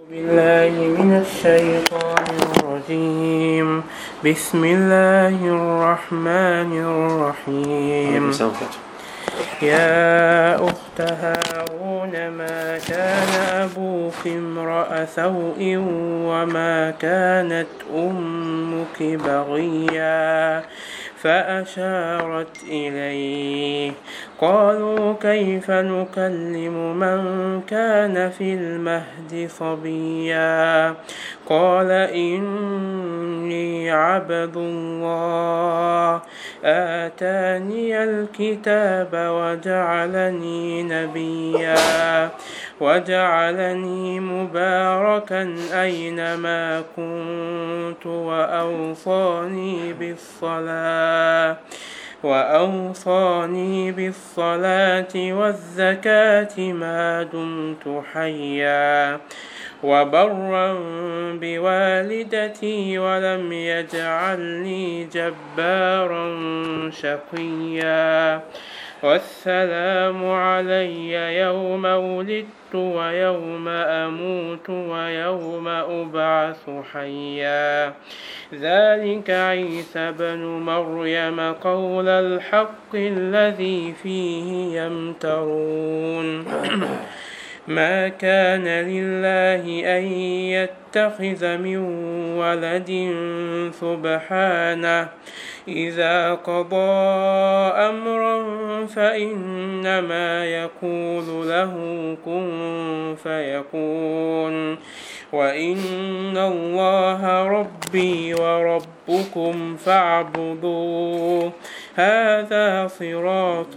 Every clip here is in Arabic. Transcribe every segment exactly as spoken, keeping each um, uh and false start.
بالله من الشيطان الرجيم. بسم الله الرحمن الرحيم. يا أخت هارون ما كان أبوك امرأ سوء وما كانت أمك بغيا فأشارت إليه. قالوا كيف نكلم من كان في المهد صبيا. قال إني عبد الله آتاني الكتاب وجعلني نبيا وجعلني مباركا أينما كنت وأوصاني بالصلاة وأوصاني بالصلاة والزكاة ما دمت حيا وبرا بوالدتي ولم يجعلني جبارا شقيا. والسلام علي يوم ولدت ويوم أموت ويوم أبعث حيا. ذلك عيسى بن مريم قول الحق الذي فيه يمترون. ما كان لله أن يتخذ من ولد سبحانه إذا قضى أمرا فإنما يقول له كن فيكون. وإن الله ربي وربكم فاعبدوه هذا صراط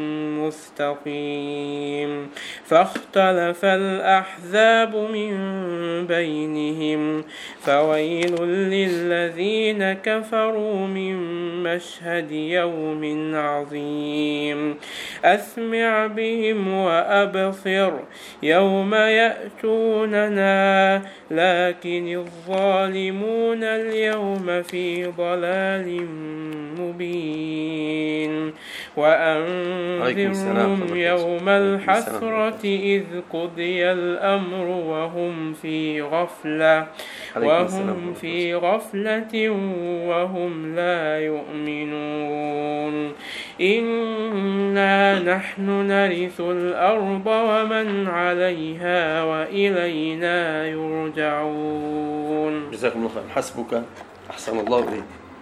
مستقيم. فاختلف الأحزاب من بينهم فويل للذين كفروا من مشهد يوم عظيم. أسمع بهم وأبصر يوم يأتوننا لكن الظالمون اليوم في ضلال مبين. وأنذرهم يوم الحسرة إذ قضي الأمر وهم في غفلة وهم في غفلة وهم لا يؤمنون. إنا نحن نرث الأرض ومن عليها وإلينا يرجعون. جزاكم الله خير. حسبك. أحسن الله إليك.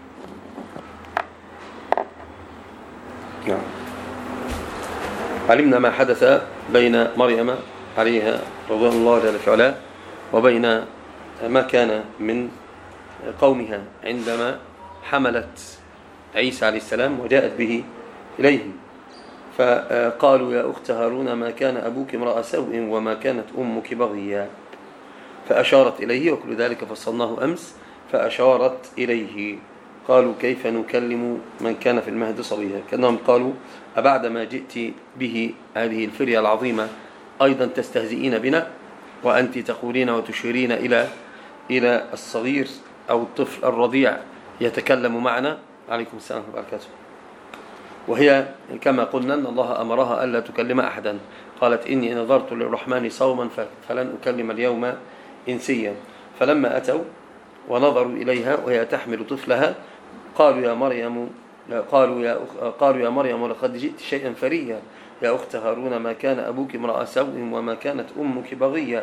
نعم. علمنا ما حدث بين مريم عليها رضوان الله جل في علاه وبين ما كان من قومها عندما حملت عيسى عليه السلام وجاءت به إليهم. فقالوا يا أخت هارون ما كان أبوك امرأ سوء وما كانت أمك بغيا فأشارت إليه. وكل ذلك فصلناه أمس. فأشارت إليه. قالوا كيف نكلم من كان في المهد صبيا. كأنهم قالوا أبعد ما جئت به هذه الفرية العظيمة أيضا تستهزئين بنا وأنت تقولين وتشيرين إلى إلى الصغير أو الطفل الرضيع يتكلم معنا. عليكم السلام وبركاته. وهي كما قلنا أن الله أمرها ألا تكلم أحدا. قالت إني نذرت للرحمن صوما فلن أكلم اليوم إنسيا. فلما أتوا ونظروا إليها وهي تحمل طفلها قالوا يا مريم قالوا يا قالوا يا مريم لقد جئت شيئا فريا. يا أخت هارون ما كان أبوك امرأ سوء وما كانت أمك بغيا.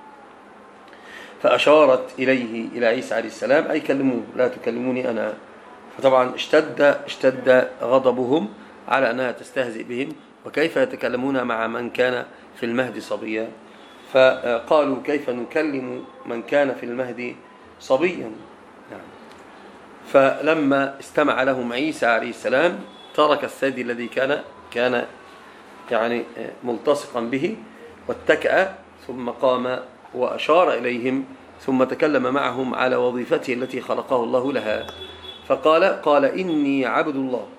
فأشارت إليه إلى عيسى عليه السلام أي كلموه لا تكلموني أنا. فطبعا اشتد اشتد غضبهم على أنها تستهزئ بهم وكيف يتكلمون مع من كان في المهد صبيا. فقالوا كيف نكلم من كان في المهد صبيا. نعم. فلما استمع لهم عيسى عليه السلام ترك الثدي الذي كان كان يعني ملتصقا به واتكأ ثم قام وأشار إليهم ثم تكلم معهم على وظيفته التي خلقه الله لها. فقال قال إني عبد الله.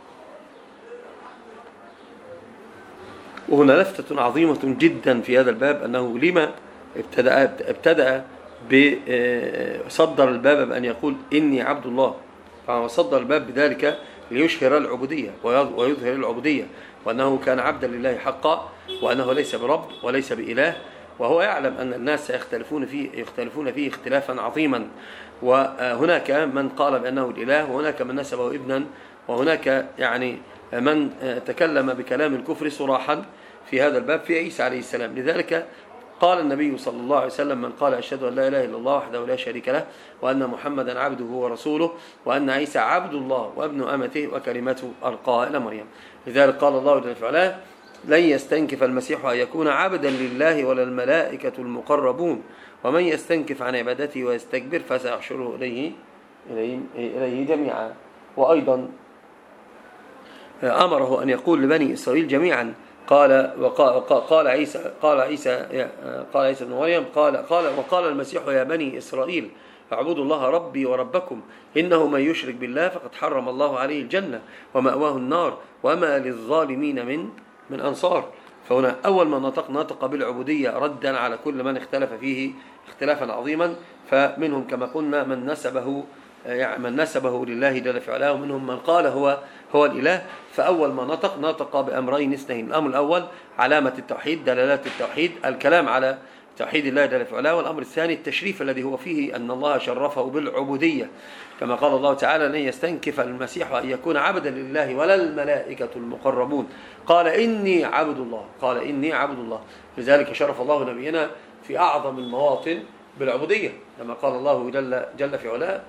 وهنا لفتة عظيمة جدا في هذا الباب أنه لما ابتدأ, ابتدأ بصدر الباب بأن يقول إني عبد الله. فصدر الباب بذلك ليشهر العبودية ويظهر العبودية وأنه كان عبدا لله حقا وأنه ليس برب وليس بإله وهو يعلم أن الناس يختلفون فيه يختلفون فيه اختلافا عظيما، وهناك من قال بأنه الإله، وهناك من نسبه ابنا، وهناك يعني من تكلم بكلام الكفر صراحا في هذا الباب في عيسى عليه السلام. لذلك قال النبي صلى الله عليه وسلم: من قال أشهد أن لا إله إلا الله وحده لا شريك له وأن محمدا عبده ورسوله وأن عيسى عبد الله وابن أمته وكلمته ألقاها إلى مريم. لذلك قال الله جل وعلا: لن يستنكف المسيح أن يكون عبدا لله ولا الملائكة المقربون ومن يستنكف عن عبادته ويستكبر فسيحشره إليه, إليه, إليه جميعا. وأيضا أمره أن يقول لبني إسرائيل جميعا، قال وقال عيسى قال عيسى قال عيسى ابن مريم قال قال وقال المسيح: يا بني إسرائيل اعبدوا الله ربي وربكم إنه من يشرك بالله فقد حرم الله عليه الجنة ومأواه النار وما للظالمين من من أنصار. فهنا أول ما نطق نطق بالعبودية ردا على كل من اختلف فيه اختلافا عظيما، فمنهم كما قلنا من نسبه يعني من نسبه لله جل في علاه، ومنهم من قال هو هو الإله. فأول ما نطق نطق بأمرين اثنين: الأمر الأول علامة التوحيد، دلالات التوحيد، الكلام على توحيد الله جل في علاه. والأمر الثاني التشريف الذي هو فيه أن الله شرفه بالعبودية، كما قال الله تعالى: لن يستنكف المسيح أن يكون عبدا لله ولا الملائكة المقربون قال إني عبد الله قال إني عبد الله. لذلك شرف الله نبينا في أعظم المواطن بالعبودية، كما قال الله جل, جل في علاه: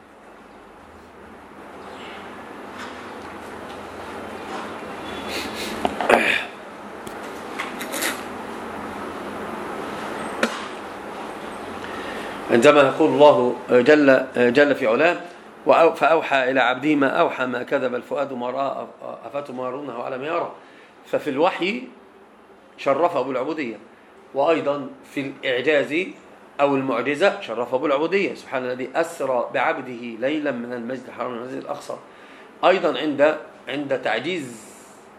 عندما يقول الله جل, جل في علاه: فأوحى إلى عبده ما أوحى ما كذب الفؤاد ما رأى أفتمارونه على ما يرى. ففي الوحي شرفه بالعبودية، وأيضا في الإعجاز أو المعجزة شرفه بالعبودية. سبحان الذي أسرى بعبده ليلا من المسجد الحرام إلى المسجد الأقصى. أيضا عند عند تعجيز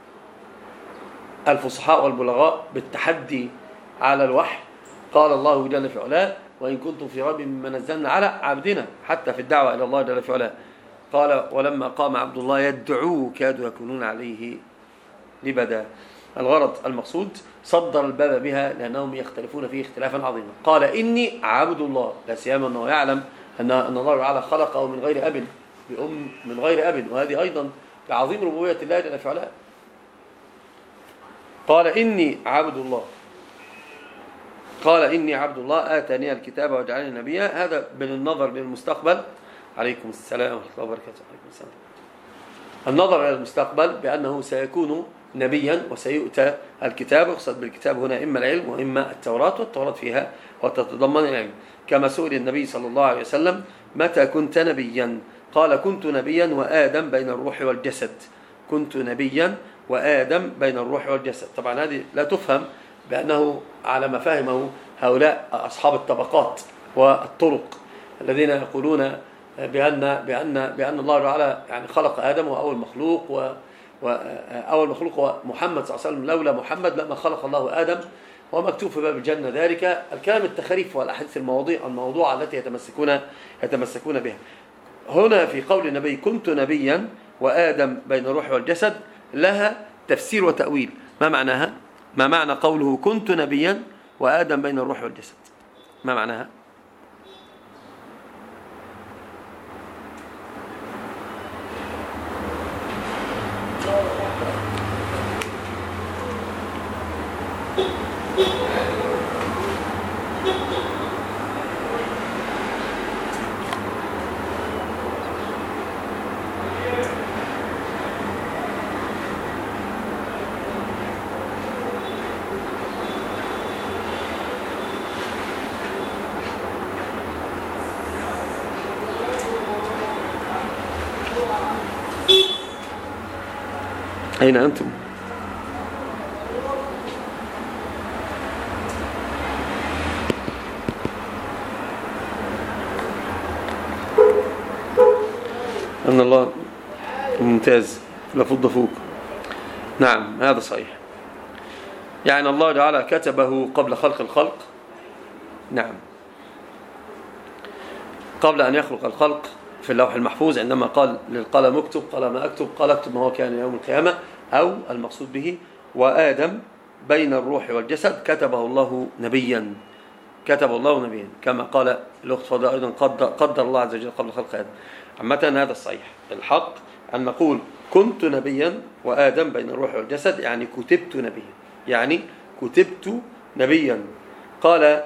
الفصحاء والبلغاء بالتحدي على الوحي قال الله جل في علاه: وإن كنتم في ريب مما نزلنا على عبدنا. حتى في الدعوة إلى الله جل في علاه قال: ولما قام عبد الله يدعوه كادوا يكونون عليه لبدا. الغرض المقصود صدر الباب بها لأنهم يختلفون فيه اختلافا عظيما. قال: إني عبد الله، لا سيما أنه يعلم أن الله تعالى خلقه من غير أب بأم من غير أب، وهذه أيضا بعظيم ربوبية الله جل في علاه. قال: إني عبد الله قال إني عبد الله آتاني الكتاب وجعلني نبيا. هذا من النظر للمستقبل. عليكم السلام ورحمة الله وبركاته. عليكم السلام. النظر إلى المستقبل بأنه سيكون نبيا وسيؤتى الكتاب. يقصد بالكتاب هنا إما العلم وإما التوراة، والتوراة فيها وتتضمن العلم. كما سئل النبي صلى الله عليه وسلم: متى كنت نبيا؟ قال: كنت نبيا وآدم بين الروح والجسد. كنت نبيا وآدم بين الروح والجسد. طبعا هذه لا تفهم بأنه على ما فهمه هؤلاء أصحاب الطبقات والطرق الذين يقولون بأن بأن بأن الله تعالى يعني خلق آدم وأول مخلوق، وأول مخلوق هو محمد صلى الله عليه وسلم، لولا محمد لما خلق الله آدم، ومكتوب في باب الجنة ذلك. الكلام التخريف والأحاديث المواضيع الموضوعة التي يتمسكون يتمسكون بها. هنا في قول النبي: كنت نبيا وآدم بين الروح والجسد، لها تفسير وتأويل. ما معناها؟ ما معنى قوله كنت نبيا وآدم بين الروح والجسد؟ ما معناها؟ أين أنتم؟ أن الله ممتاز، لفض فوق. نعم هذا صحيح، يعني الله تعالى كتبه قبل خلق الخلق. نعم، قبل أن يخلق الخلق في اللوح المحفوظ، عندما قال للقلم اكتب قال ما أكتب، قال اكتب ما هو كان يوم القيامة، أو المقصود به وآدم بين الروح والجسد كتبه الله نبيا، كتب الله نبيا كما قال الأخت فاضلة أيضا قدر, قدر الله عز وجل قبل خلق آدم. عامة هذا الصحيح، الحق أن نقول كنت نبيا وآدم بين الروح والجسد، يعني كتبت نبيا، يعني كتبت نبيا. قال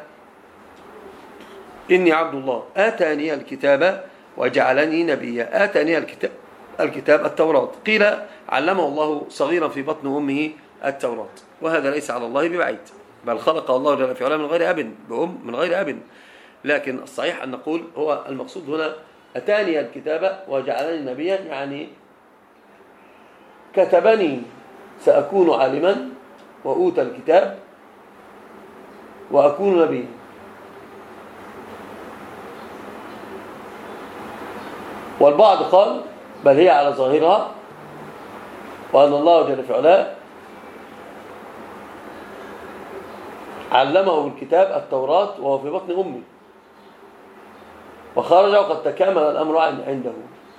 إني عبد الله آتاني الكتاب وجعلني نبيا. آتاني الكتاب الكتاب التوراة، قيل علمه الله صغيرا في بطن أمه التوراة، وهذا ليس على الله ببعيد، بل خلق الله جل في علاه من غير أب، بأم من غير أب. لكن الصحيح أن نقول هو المقصود هنا أتاني الكتاب وجعلني نبيا، يعني كتبني سأكون عالما وأوتى الكتاب وأكون نبيا. والبعض قال بل هي على ظاهرها، وأن الله جل في علاه علمه الكتاب التوراة وهو في بطن أمه، وخرج وقد تكامل الأمر عنده.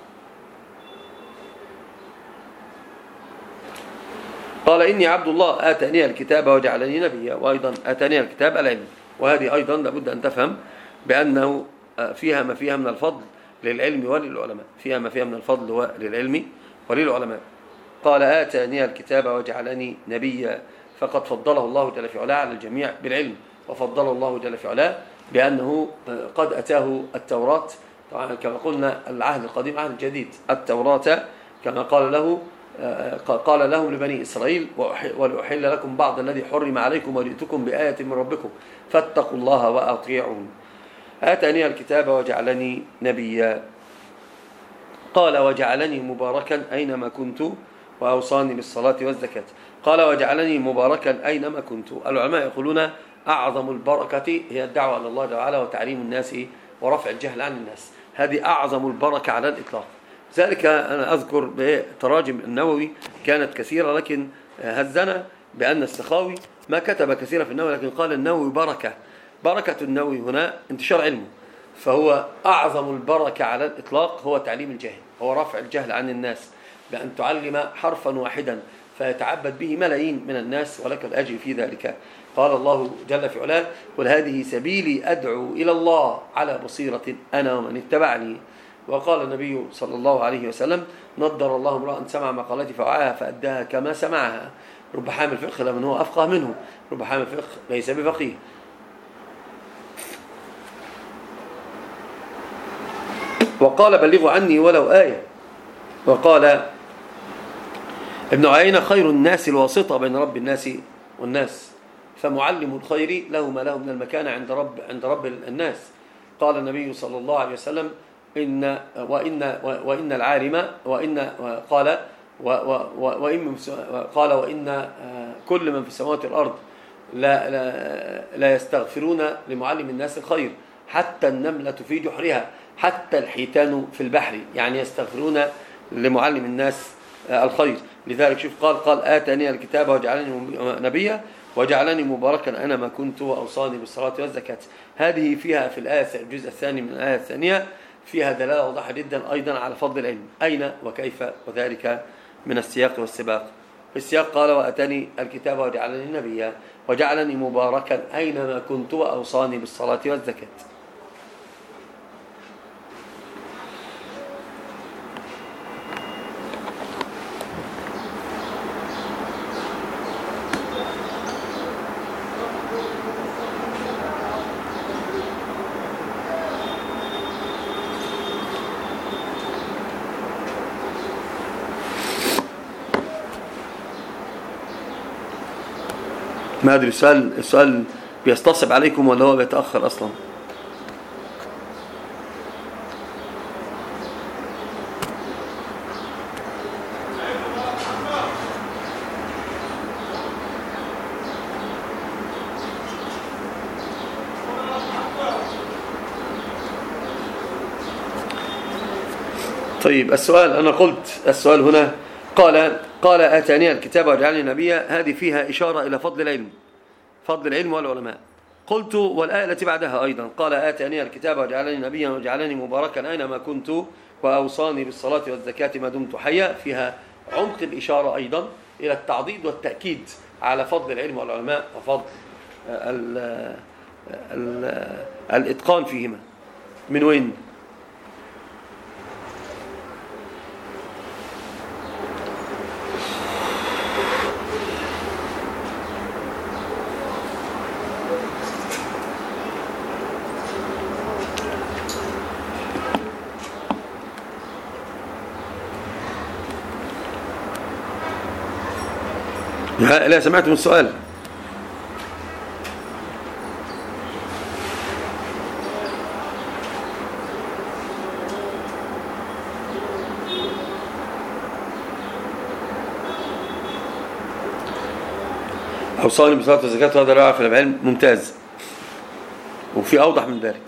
قال إني عبد الله آتاني الكتاب وجعلني نبيا، وأيضا آتاني الكتاب العلم، وهذه أيضا لابد أن تفهم بأنه فيها ما فيها من الفضل للعلم وللعلماء، فيها ما فيها من الفضل للعلم وللعلماء. قال آتاني الكتاب وجعلني نبيا، فقد فضله الله جل في علاه على الجميع بالعلم، وفضله الله جل في علاه بأنه قد أتاه التوراة، طبعا كما قلنا العهد القديم عهد الجديد، التوراة كما قال له قال لهم لبني إسرائيل ولأحل لكم بعض الذي حرم عليكم وجئتكم بآية من ربكم فاتقوا الله وأطيعون. آتاني الكتاب وجعلني نبيا. قال وجعلني مباركا أينما كنت وأوصاني بالصلاة والزكاة. قال وجعلني مباركا أينما كنت. العلماء يقولون أعظم البركة هي الدعوة إلى الله تعالى وتعليم الناس ورفع الجهل عن الناس، هذه أعظم البركة على الإطلاق. ذلك أنا أذكر بتراجم النووي كانت كثيرة، لكن هزنا بأن السخاوي ما كتب كثيرا في النووي، لكن قال النووي بركة. بركة النووي هنا انتشار علمه، فهو أعظم البركة على الإطلاق هو تعليم الجهل، هو رفع الجهل عن الناس، بأن تعلم حرفا واحدا فيتعبد به ملايين من الناس ولك الأجر في ذلك. قال الله جل في علاه قل هذه سبيلي أدعو إلى الله على بصيرة أنا ومن اتبعني. وقال النبي صلى الله عليه وسلم نضر الله امرأ سمع مقالتي فوعاها فأداها كما سمعها، رب حامل فقه لمن هو أفقه منه، رب حامل فقه ليس بفقيه. وقال بلغوا عني ولو آية. وقال ابن عيينة خير الناس الواسطة بين رب الناس والناس، فمعلم الخير له ما له من المكانة عند رب عند رب الناس. قال النبي صلى الله عليه وسلم إن وإن وإن العالم وإن قال وإن قال وإن كل من في السماوات والأرض لا لا لا يستغفرون لمعلم الناس الخير، حتى النملة في جحرها، حتى الحيتان في البحر، يعني يستغفرون لمعلم الناس الخير. لذلك شوف قال قال آتاني الكتاب وجعلني نبيا وجعلني مباركا أينما كنت وأوصاني بالصلاة والزكاة. هذه فيها في الآية الجزء الثاني من الآية الثانية فيها دلالة واضحة جدا أيضا على فضل العلم، أين وكيف، وذلك من السياق والسباق. في السياق قال وأتاني الكتاب وجعلني نبيا وجعلني مباركا أينما كنت وأوصاني بالصلاة والزكاة. ما أدري السؤال السؤال بيستصعب عليكم ولا هو بيتأخر أصلا؟ طيب السؤال أنا قلت السؤال هنا قال قال آتاني الكتاب وجعلني نبيا، هذه فيها إشارة إلى فضل العلم، فضل العلم والعلماء. قلت والآية التي بعدها أيضا قال آتاني الكتاب وجعلني نبيا وجعلني مباركا أينما كنت وأوصاني بالصلاة والزكاة ما دمت حيا، فيها عمق الإشارة أيضا إلى التعضيد والتأكيد على فضل العلم والعلماء وفضل ال ال الإتقان فيهما. من وين؟ لا سمعتم السؤال؟ أوصاني بصلاة الزكاة وهذا لا في العلم. ممتاز. وفي أوضح من ذلك.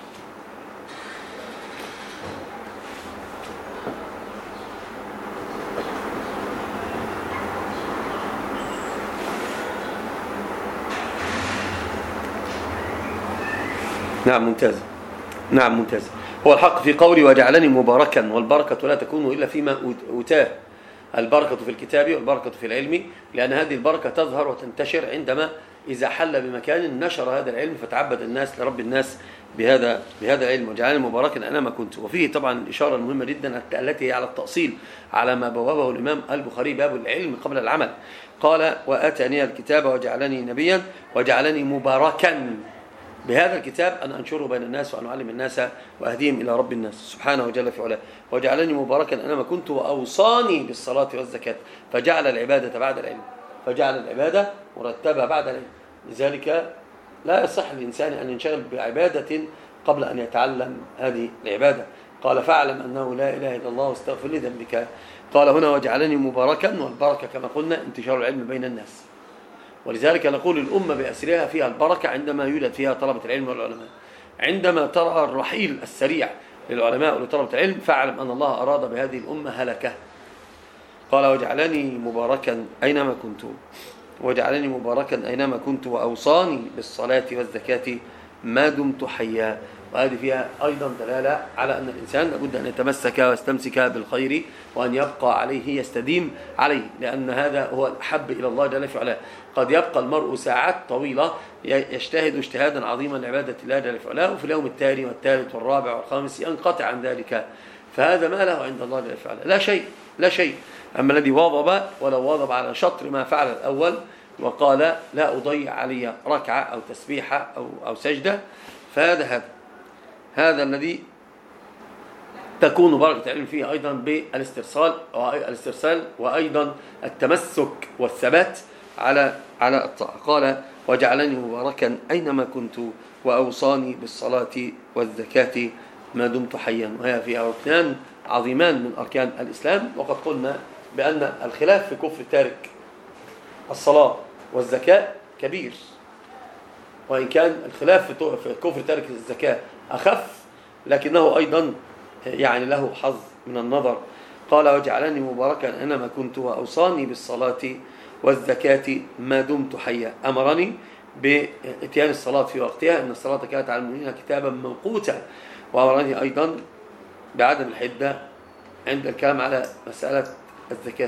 نعم ممتاز. نعم ممتاز. هو الحق في قولي وجعلني مباركا، والبركة لا تكون إلا فيما أوتاه. البركة في الكتاب والبركة في العلم، لأن هذه البركة تظهر وتنتشر عندما إذا حل بمكان نشر هذا العلم فتعبد الناس لرب الناس بهذا بهذا العلم. وجعلني مباركا أينما كنت. وفيه طبعا الإشارة المهمة جدا التي هي على التأصيل على ما بوابه الإمام البخاري باب العلم قبل العمل. قال وآتاني الكتاب وجعلني نبيا وجعلني مباركا بهذا الكتاب أن أنشره بين الناس وأن أعلم الناس وأهديهم إلى رب الناس سبحانه وجل في علاه. وجعلني مباركا أينما كنت وأوصاني بالصلاة والزكاة، فجعل العبادة بعد العلم، فجعل العبادة مرتبة بعد العلم. لذلك لا يصح للإنسان أن ينشغل بعبادة قبل أن يتعلم هذه العبادة. قال فاعلم أنه لا إله إلا الله واستغفر لذنبك. قال هنا وجعلني مباركا، والبركة كما قلنا انتشار العلم بين الناس. ولذلك نقول الأمة بأسرها فيها البركة عندما يوجد فيها طلبة العلم والعلماء. عندما ترى الرحيل السريع للعلماء ولطلبة العلم فاعلم أن الله أراد بهذه الأمة هلكة. قال وجعلني مباركا أينما كنت وجعلني مباركا أينما كنت وأوصاني بالصلاة والزكاة ما دمت حيا. وهذه فيها أيضا دلالة على أن الإنسان لابد أن يتمسك ويستمسك بالخير وأن يبقى عليه يستديم عليه، لأن هذا هو الأحب إلى الله جل في علاه. قد يبقى المرء ساعات طويلة يجتهد اجتهادا عظيما لعبادة الله جل في علاه، وفي اليوم التالي والثالث والرابع والخامس ينقطع عن ذلك، فهذا ما له عند الله جل في علاه لا شيء لا شيء. أما الذي واظب ولو واظب على شطر ما فعل الأول وقال لا أضيع علي ركعة أو تسبيحة أو, أو سجدة، فهذا هذا هذا الذي تكون بركة العلم فيه أيضا بالاسترسال الاسترسال وأيضا التمسك والثبات على على الطاعة. قال وجعلني مباركا أينما كنت وأوصاني بالصلاة والزكاة ما دمت حيا. وهي فيها ركنان عظيمان من أركان الإسلام. وقد قلنا بأن الخلاف في كفر تارك الصلاة والزكاة كبير، وإن كان الخلاف في كفر تارك الزكاة أخف لكنه أيضا يعني له حظ من النظر. قال وجعلني مباركا أينما كنت وأوصاني بالصلاة والزكاة ما دمت حيا. أمرني بإتيان الصلاة في وقتها، إن الصلاة كانت على المؤمنين كتابا موقوتا. وأمرني أيضا بعدم الحدة عند الكلام على مسألة الزكاة.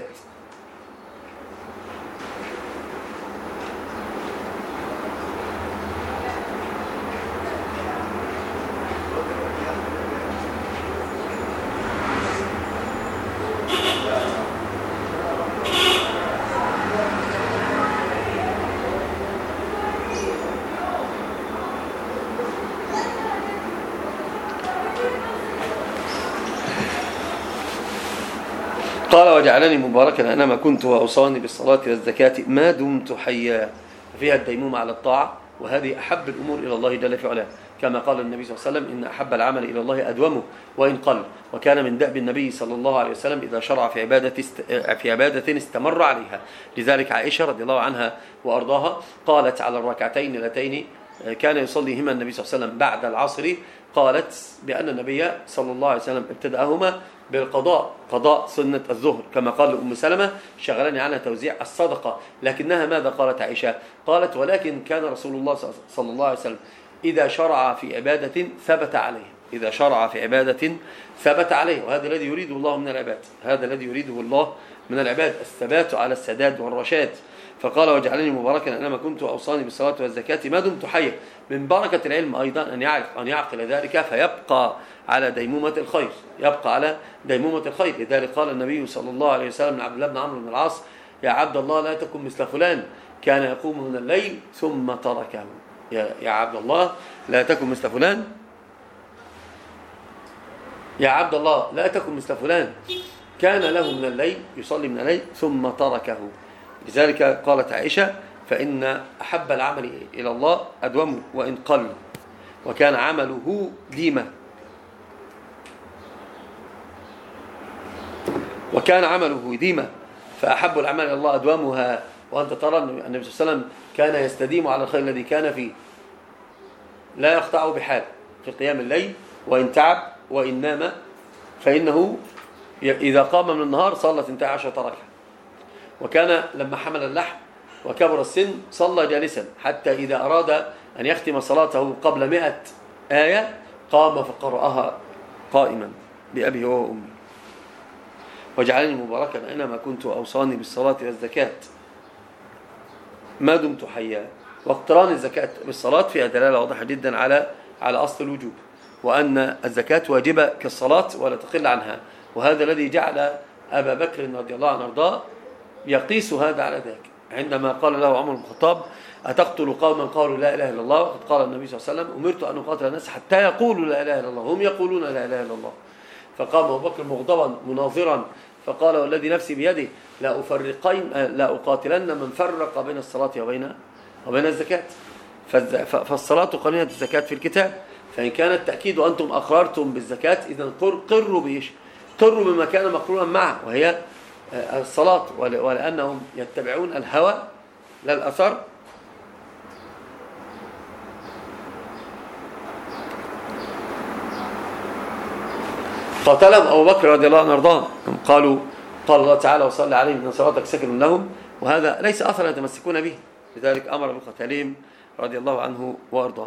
قال وجعلني مباركا أينما كنت وأوصاني بالصلاة والزكاة ما دمت حيا. فيها الديمومة على الطاعة، وهذه أحب الأمور إلى الله جل في علاه، كما قال النبي صلى الله عليه وسلم إن أحب العمل إلى الله أدومه وإن قل. وكان من دأب النبي صلى الله عليه وسلم إذا شرع في عبادة است... في عبادة استمر عليها. لذلك عائشة رضي الله عنها وأرضاها قالت على الركعتين اللتين كان يصليهما النبي صلى الله عليه وسلم بعد العصر، قالت بأن النبي صلى الله عليه وسلم ابتدأهما بالقضاء، قضاء سنة الظهر، كما قال لأم سلمة شغلني عنها توزيع الصدقة. لكنها ماذا قالت عائشة؟ قالت ولكن كان رسول الله صلى الله عليه وسلم إذا شرع في عبادة ثبت عليه، إذا شرع في عبادة ثبت عليه. وهذا الذي يريده الله من العباد، هذا الذي يريده الله من العباد الثبات على السداد والرشاد. فقال وجعلني مباركا أينما كنت وأوصاني بالصلاة والزكاة ما دمت حيا. من بركة العلم أيضا أن يعرف أن يعقل ذلك فيبقى على ديمومة الخير، يبقى على ديمومة الخير. لذلك قال النبي صلى الله عليه وسلم لعبد الله بن عمرو بن العاص: يا عبد الله لا تكن مثل فلان كان يقوم من الليل ثم تركه. يا عبد الله لا تكن مثل فلان يا عبد الله لا تكن مثل فلان كان له من الليل يصلي من الليل ثم تركه. لذلك قالت عائشة: فإن أحب العمل إلى الله أدومه وإن قل، وكان عمله ديمة وكان عمله ديمة فأحب الأعمال إلى الله أدومها. وأنت ترى أن النبي صلى الله عليه وسلم كان يستديم على الخير الذي كان فيه، لا يقطعه بحال في قيام الليل، وإن تعب وإن نام فإنه إذا قام من النهار صلى اثنتي عشرة ركعة. وكان لما حمل اللحم وكبر السن صلى جالسا، حتى إذا أراد أن يختم صلاته قبل مئة آية قام فقرأها قائما بأبي هو وأمي. وجعلني مباركا أينما كنت وأوصاني بالصلاة والزكاة ما دمت حيا. واقتران الزكاة بالصلاة فيها دلالة واضحة جدا على على أصل الوجوب، وأن الزكاة واجبة كالصلاة ولا تقل عنها. وهذا الذي جعل أبا بكر رضي الله عنه وارضاه يقيس هذا على ذاك، عندما قال له عمر بن الخطاب: أتقتل قوما قالوا لا إله إلا الله وقد قال النبي صلى الله عليه وسلم: أمرت أن أقاتل الناس حتى يقولوا لا إله إلا الله، هم يقولون لا إله إلا الله. فقام أبو بكر مغضبا مناظرا فقال: والذي نفسي بيده لا أفرقين لا أقاتلن من فرق بين الصلاة وبين وبين الزكاة. فالصلاة قرينة الزكاة في الكتاب، فإن كان التأكيد وأنتم أقررتم بالزكاة إذن قروا بإيش؟ قروا بما كان مقرونا معه وهي الصلاة، ولأنهم يتبعون الهوى لا الأثر. قاتلهم أبو بكر رضي الله عنه وارضاه، قالوا قال الله تعالى: وصلى عليهم إن صلاتك سكن لهم. وهذا ليس أثر يتمسكون به، لذلك أمر بقتالهم رضي الله عنه وارضاه.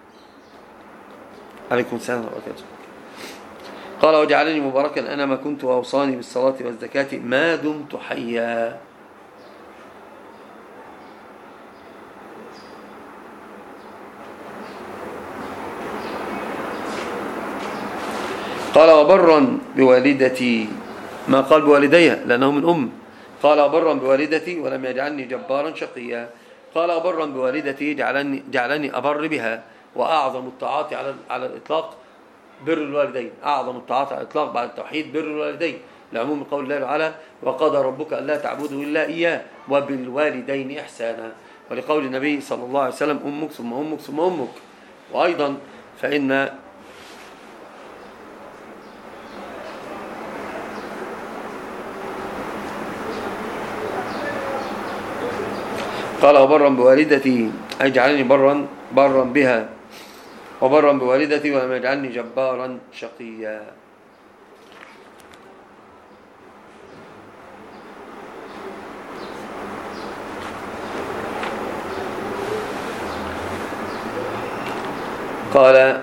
عليكم السلام ورحمة الله وبركاته. قال: وجعلني مباركا أينما كنت وأوصاني بالصلاة والزكاة ما دمت حيا. قال: وبرا بوالدتي، ما قال بوالديها لأنه من أم. قال: وبرا بوالدتي ولم يجعلني جبارا شقيا. قال: وبرا بوالدتي جعلني, جعلني أبر بها. وأعظم الطاعات على على الإطلاق بر الوالدين، أعظم الطاعات على الإطلاق بعد التوحيد بر الوالدين، لعموم قول الله تعالى: وقضى ربك ألا تعبدوا إلا إياه وبالوالدين إحسانا. ولقول النبي صلى الله عليه وسلم: أمك ثم أمك ثم أمك. وأيضا فإن قال: وبرا بوالدتي أي جعلني برا برا بها، وبرا بوالدتي ولم يجعلني جبارا شقيا. قال: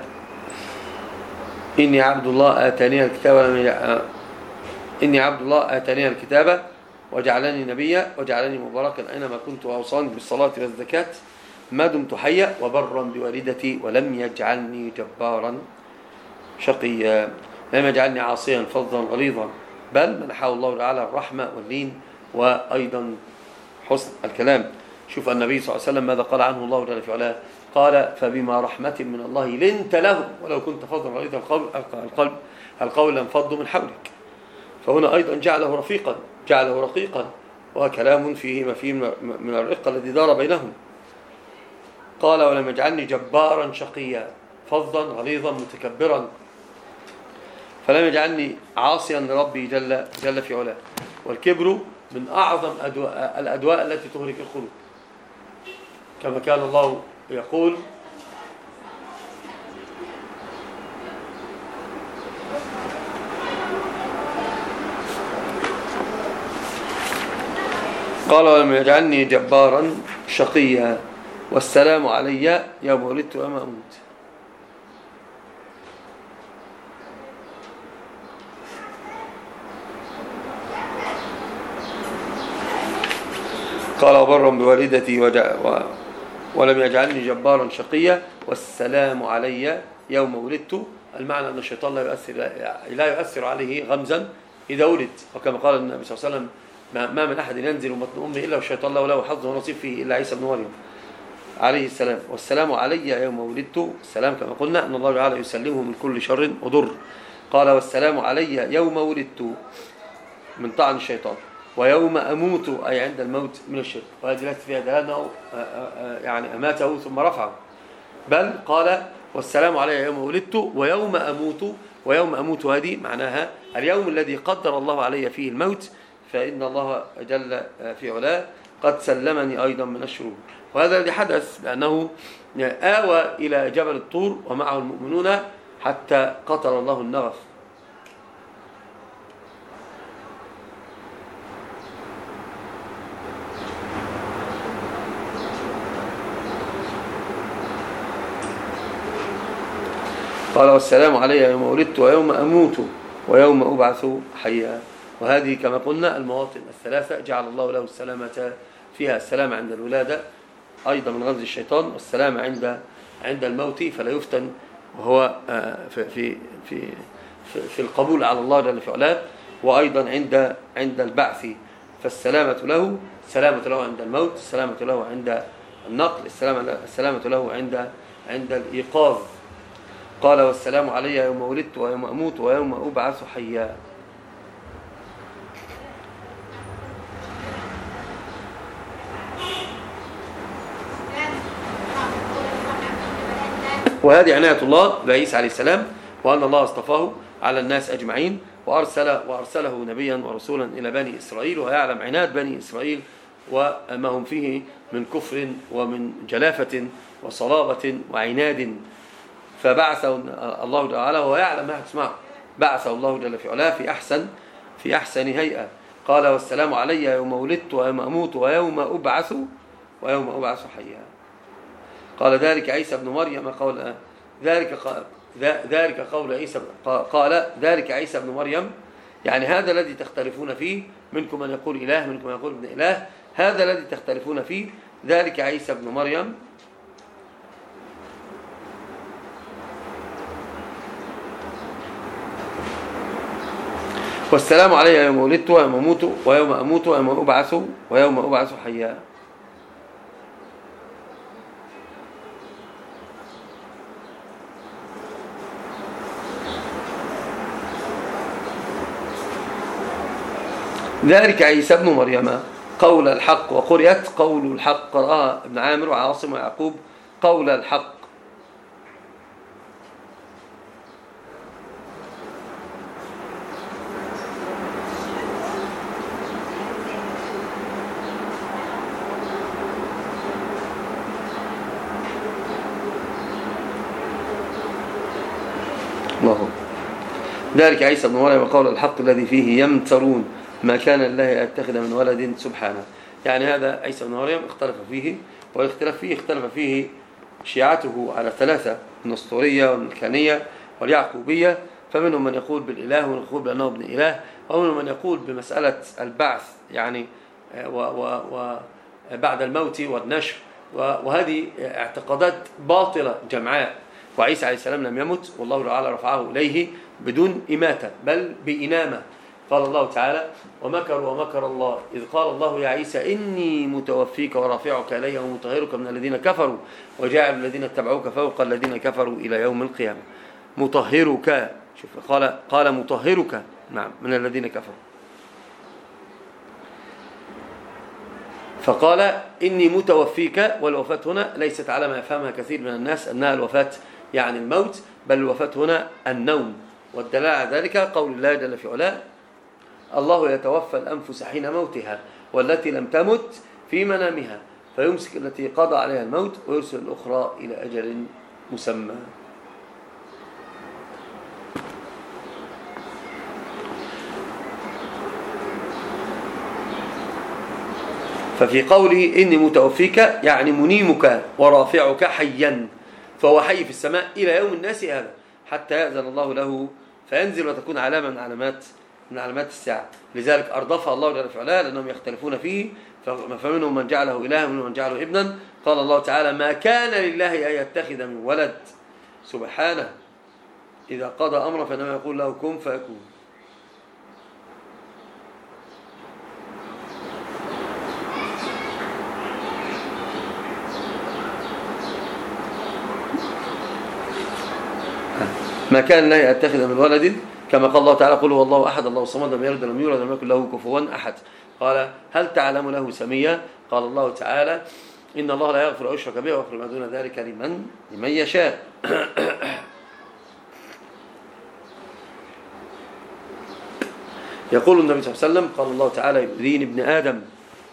إني عبد الله آتاني الكتاب ولم إني عبد الله آتاني الكتاب وجعلني نبيا وجعلني مباركا أينما كنت وأوصاني بالصلاة والزكاة ما دمت حيا وبرا بوالدتي ولم يجعلني جبارا شقيا. لم يجعلني عاصيا فظا غليظا، بل منحه الله تعالى الرحمة واللين وأيضا حسن الكلام. شوف النبي صلى الله عليه وسلم ماذا قال عنه الله تعالى في علاه: قال: فبما رحمة من الله لنت لهم ولو كنت فظا غليظ القلب القول لانفضوا من حولك. فهنا أيضا جعله رفيقا، جعله رقيقا، وكلام فيه ما فيه من الرقة الذي دار بينهم. قال: ولم يجعلني جبارا شقيا فظا غليظا متكبرا، فلم يجعلني عاصيا لربي جل, جل في علاه. والكبر من أعظم أدواء الأدواء التي تهلك القلوب، كما كان الله يقول: قال: ولم يجعلني جبارا شقيا والسلام علي يوم ولدت ويوم أموت. قال وبرا بوالدتي وجع و ولم يجعلني جبارا شقيا والسلام علي يوم ولدت. المعنى أن الشيطان لا يؤثر, لا يؤثر عليه غمزا إذا ولد، وكما قال النبي صلى الله عليه وسلم ما من أحد ينزل بطن أمه إلا والشيطان له له حظ ونصيب فيه إلا عيسى بن مريم عليه السلام. والسلام علي يوم ولدت، السلام كما قلنا أن الله تعالى يسلمه من كل شر وضر. قال والسلام علي يوم ولدت من طعن الشيطان ويوم أموت أي عند الموت من الشرك. وهذه التي فيها دلالة يعني أماته ثم رفعه، بل قال والسلام علي يوم ولدت ويوم أموت. ويوم أموت هذه معناها اليوم الذي قدر الله علي فيه الموت، فإن الله جل في علاه قد سلمني أيضا من الشرور. وهذا الذي حدث لأنه آوى إلى جبل الطور ومعه المؤمنون حتى قتل الله النغف. قال والسلام علي يوم ولدت ويوم أموت ويوم أبعث حيا. وهذه كما قلنا المواطن الثلاثة جعل الله له السلامة فيها، السلام عند الولادة أيضا من غمز الشيطان، والسلام عند عند الموت فلا يفتن وهو في في في في القبول على الله جل في علاه، وأيضا عند عند البعث فالسلامة له، السلامة له عند الموت، السلامة له عند النقل، السلامة السلامة له عند عند الإيقاظ. قال والسلام علي يوم ولدت ويوم أموت ويوم أبعث حيا. وهذه عناية الله بعيسى عليه السلام، وأن الله اصطفاه على الناس أجمعين وأرسل وأرسله نبيا ورسولا إلى بني إسرائيل، ويعلم عناد بني إسرائيل وما هم فيه من كفر ومن جلافة وصلابة وعناد، فبعثه الله تعالى وهو يعلم ما تسمعه، بعثه الله جل في علاه في أحسن في أحسن هيئة. قال والسلام علي يوم ولدت ويوم أموت ويوم أبعث ويوم أبعث حيا. قال ذلك عيسى بن مريم قول ذلك ذلك قول عيسى قال ذلك عيسى بن مريم، يعني هذا الذي تختلفون فيه، منكم من يقول إله منكم من يقول ابن إله، هذا الذي تختلفون فيه ذلك عيسى بن مريم. والسلام علي يوم ولدت ويوم أموت ويوم أموت ويوم أبعث ويوم أبعث حيا. ذلك عيسى بن مريم قول الحق، وقرئت قول الحق، قرأها ابن عامر وعاصم ويعقوب قول الحق. الله. ذلك عيسى بن مريم قول الحق الذي فيه يمترون ما كان الله يتخذ من ولد سبحانه. يعني هذا عيسى بن مريم اختلف فيه، والاختلاف فيه اختلف فيه شيعته على ثلاثة: النسطورية والملكانية واليعقوبية. فمنهم من يقول بالإله ومن يقول بأنه ابن إله، ومنهم من يقول بمسألة البعث يعني وبعد الموت والنشر، وهذه اعتقادات باطلة جمعاء. وعيسى عليه السلام لم يمت، والله تعالى رفعه إليه بدون إماتة بل بإنامة. قال الله تعالى ومكروا ومكر الله إذ قال الله يا عيسى إني متوفيك ورافعك إلي ومطهرك من الذين كفروا وجاعل الذين اتبعوك فوق الذين كفروا إلى يوم القيامة. مطهرك، شوف قال قال مطهرك نعم من الذين كفروا، فقال إني متوفيك. والوفاة هنا ليست على ما يفهمها كثير من الناس أنها الوفاة يعني الموت، بل الوفاة هنا النوم. والدلالة على ذلك قول الله جل في علاه الله يتوفى الأنفس حين موتها والتي لم تمت في منامها فيمسك التي قضى عليها الموت ويرسل الأخرى إلى أجل مسمى. ففي قوله إني متوفيك يعني منيمك ورافعك حيا، فهو حي في السماء إلى يوم الناس هذا حتى يأذن الله له فينزل وتكون علامة من علامات من علامات الساعة. لذلك أردفها الله جل في علاه لأنهم يختلفون فيه فمنهم من جعله إلها ومنهم من جعله ابنا. قال الله تعالى: ما كان لله أن يتخذ من ولد سبحانه، إذا قضى أمرا فإنما يقول له كن فيكون. ما كان لله أن يتخذ من ولد، كما قال الله تعالى: قل هو الله أحد الله الصمد لم يلد ولم يولد ولم يكن له كفوا أحد. قال: هل تعلم له سميا؟ قال الله تعالى: إن الله لا يغفر أن يشرك به ويغفر ما دون ذلك لمن لمن يشاء. يقول النبي صلى الله عليه وسلم: قال الله تعالى: يؤذيني ابن آدم،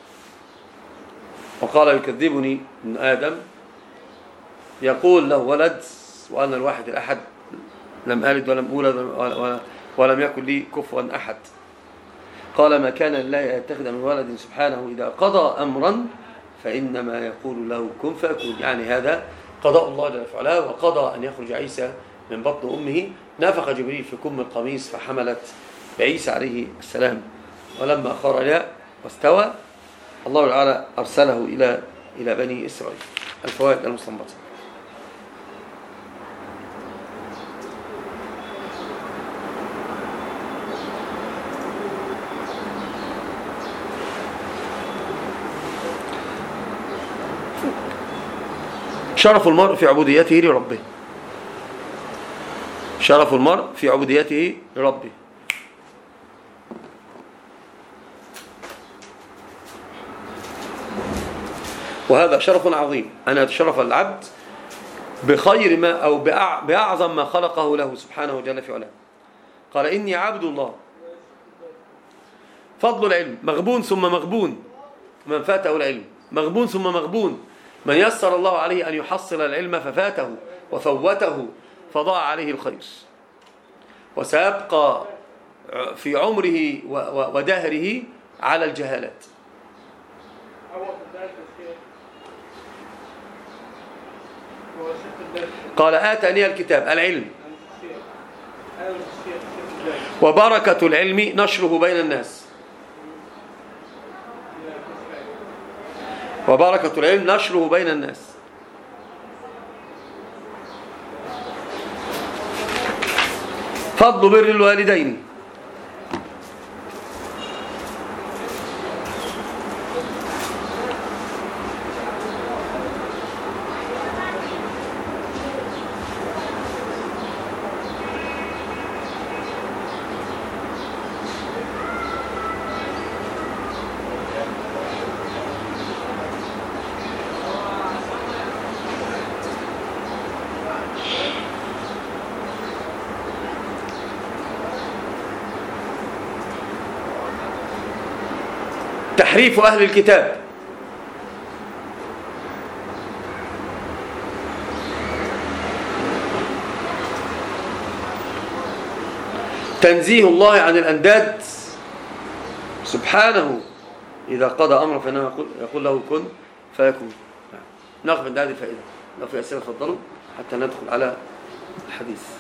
وقال: يكذبني ابن آدم، يقول له ولد وأنا الواحد الأحد، لم ألد ولم أولد ولم يكن لي كفوا أحد. قال: ما كان لله يتخذ من ولد سبحانه، إذا قضى أمرا فإنما يقول له كن فيكون. يعني هذا قضاء الله جل وعلا، وقضى أن يخرج عيسى من بطن أمه. نفخ جبريل في كم القميص فحملت بعيسى عليه السلام، ولما خرج واستوى الله تعالى أرسله إلى إلى بني إسرائيل. الفوائد المستنبطة: شرف المرء في عبوديته لربه. شرف المرء في عبوديته لربه. وهذا شرف عظيم، أن يتشرف العبد بخير ما أو بأعظم ما خلقه له سبحانه جل في علاه. قال: إني عبد الله. فضل العلم مغبون ثم مغبون من فاته العلم، مغبون ثم مغبون من يسر الله عليه أن يحصل العلم ففاته وفوته فضاع عليه الخير، وسيبقى في عمره ودهره على الجهالات. قال: آتاني الكتاب العلم، وبركة العلم نشره بين الناس. وبركة العلم نشره بين الناس. فضل بر الوالدين. تحريف أهل الكتاب. تنزيه الله عن الأنداد سبحانه، إذا قضى أمرا فإنما يقول, يقول له كن فيكون. نقف عند هذه الفائدة. لو في أسئلة فضلوا حتى ندخل على الحديث.